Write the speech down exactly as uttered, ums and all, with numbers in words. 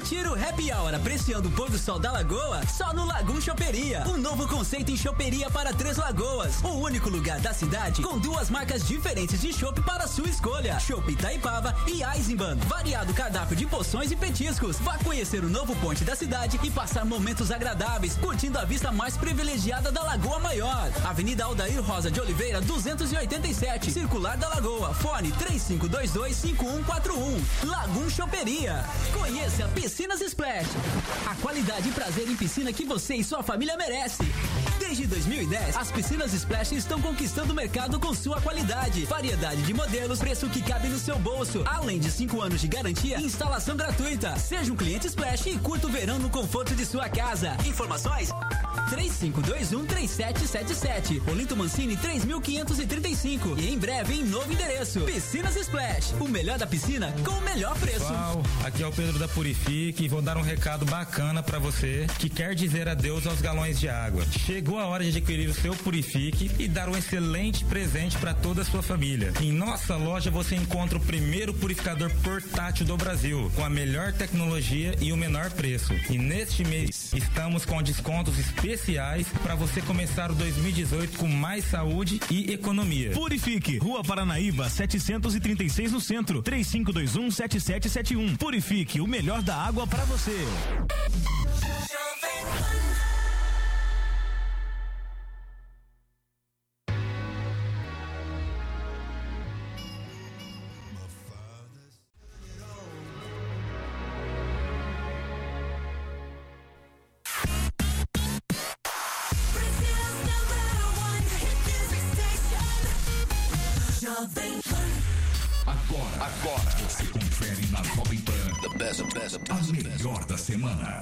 Curtir o Happy Hour apreciando o pôr do sol da Lagoa? Só no Lagoon Choperia. Um novo conceito em choperia para Três Lagoas. O único lugar da cidade com duas marcas diferentes de chopp para sua escolha. Chopp Itaipava e Eisenbahn. Variado cardápio de poções e petiscos. Vá conhecer o novo ponte da cidade e passar momentos agradáveis, curtindo a vista mais privilegiada da Lagoa Maior. Avenida Aldair Rosa de Oliveira, duzentos e oitenta e sete, Circular da Lagoa. Fone três cinco dois dois, cinco um quatro um. Lagoon Choperia. Conheça Piscinas Splash. A qualidade e prazer em piscina que você e sua família merece. Desde dois mil e dez, as Piscinas Splash estão conquistando o mercado com sua qualidade, variedade de modelos, preço que cabe no seu bolso, além de cinco anos de garantia e instalação gratuita. Seja um cliente Splash e curta o verão no conforto de sua casa. Informações? três cinco dois um, três sete sete sete. Olinto Mancini três mil quinhentos e trinta e cinco. E em breve em novo endereço. Piscinas Splash. O melhor da piscina com o melhor preço. Pessoal, aqui é o Pedro da Purifique e vou dar um recado bacana pra você que quer dizer adeus aos galões de água. Chegou a hora de adquirir o seu Purifique e dar um excelente presente para toda a sua família. Em nossa loja você encontra o primeiro purificador portátil do Brasil, com a melhor tecnologia e o menor preço. E neste mês estamos com descontos especiais para você começar o dois mil e dezoito com mais saúde e economia. Purifique, Rua Paranaíba, setecentos e trinta e seis no centro, três cinco dois um, sete sete sete um. Purifique, o melhor da água para você. Agora, agora você confere na Jovem Pan. The best, the best, the best, a melhor da semana.